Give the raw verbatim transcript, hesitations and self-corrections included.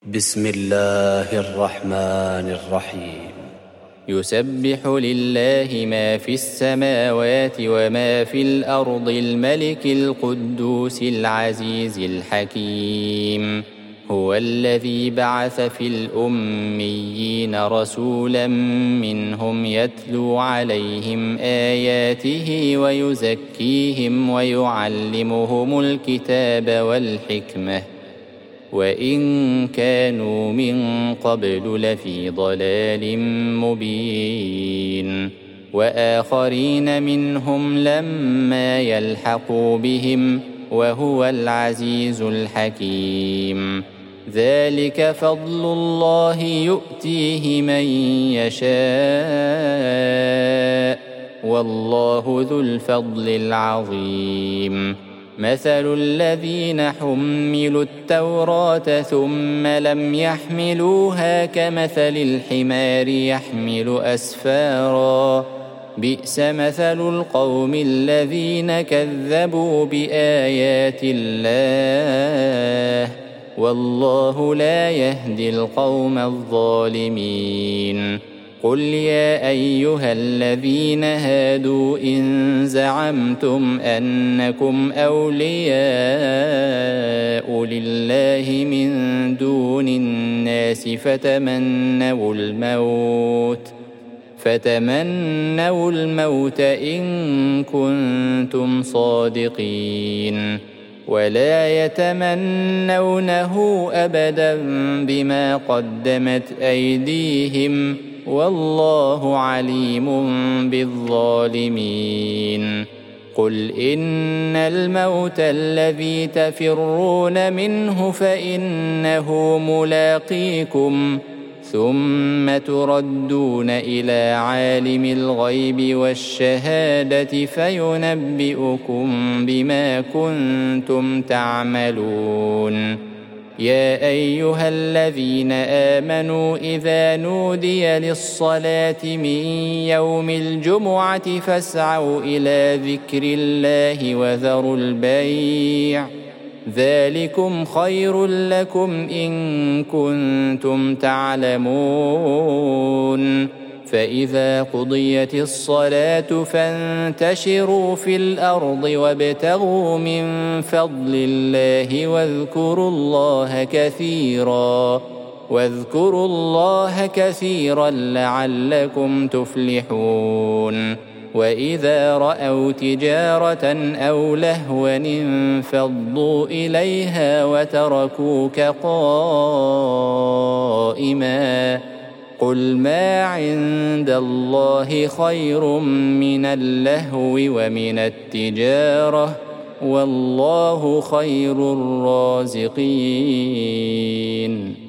بسم الله الرحمن الرحيم. يسبح لله ما في السماوات وما في الأرض الملك القدوس العزيز الحكيم. هو الذي بعث في الأميين رسولا منهم يتلو عليهم آياته ويزكيهم ويعلمهم الكتاب والحكمة وإن كانوا من قبل لفي ضلال مبين. وآخرين منهم لما يلحقوا بهم وهو العزيز الحكيم. ذلك فضل الله يؤتيه من يشاء والله ذو الفضل العظيم. مثل الذين حملوا التوراة ثم لم يحملوها كمثل الحمار يحمل أسفارا بئس مثل القوم الذين كذبوا بآيات الله والله لا يهدي القوم الظالمين. قل يا أيها الذين هادوا إن زعمتم أنكم أولياء لله من دون الناس فتمنوا الموت فتمنوا الموت إن كنتم صادقين ولا يتمنونه أبدا بما قدمت أيديهم والله عليم بالظالمين. قل إن الموت الذي تفرون منه فإنه ملاقيكم ثم تردون إلى عالم الغيب والشهادة فينبئكم بما كنتم تعملون. يا أيها الذين آمنوا إذا نودي للصلاة من يوم الجمعة فاسعوا إلى ذكر الله وذروا البيع ذلكم خير لكم إن كنتم تعلمون. فإذا قضيت الصلاة فانتشروا في الأرض وابتغوا من فضل الله واذكروا الله كثيرا واذكروا الله كثيرا لعلكم تفلحون. وإذا رأوا تجارة أو لهوا انفضوا إليها وتركوك قائما قل ما عند الله خير من اللهو ومن التجارة والله خير الرازقين.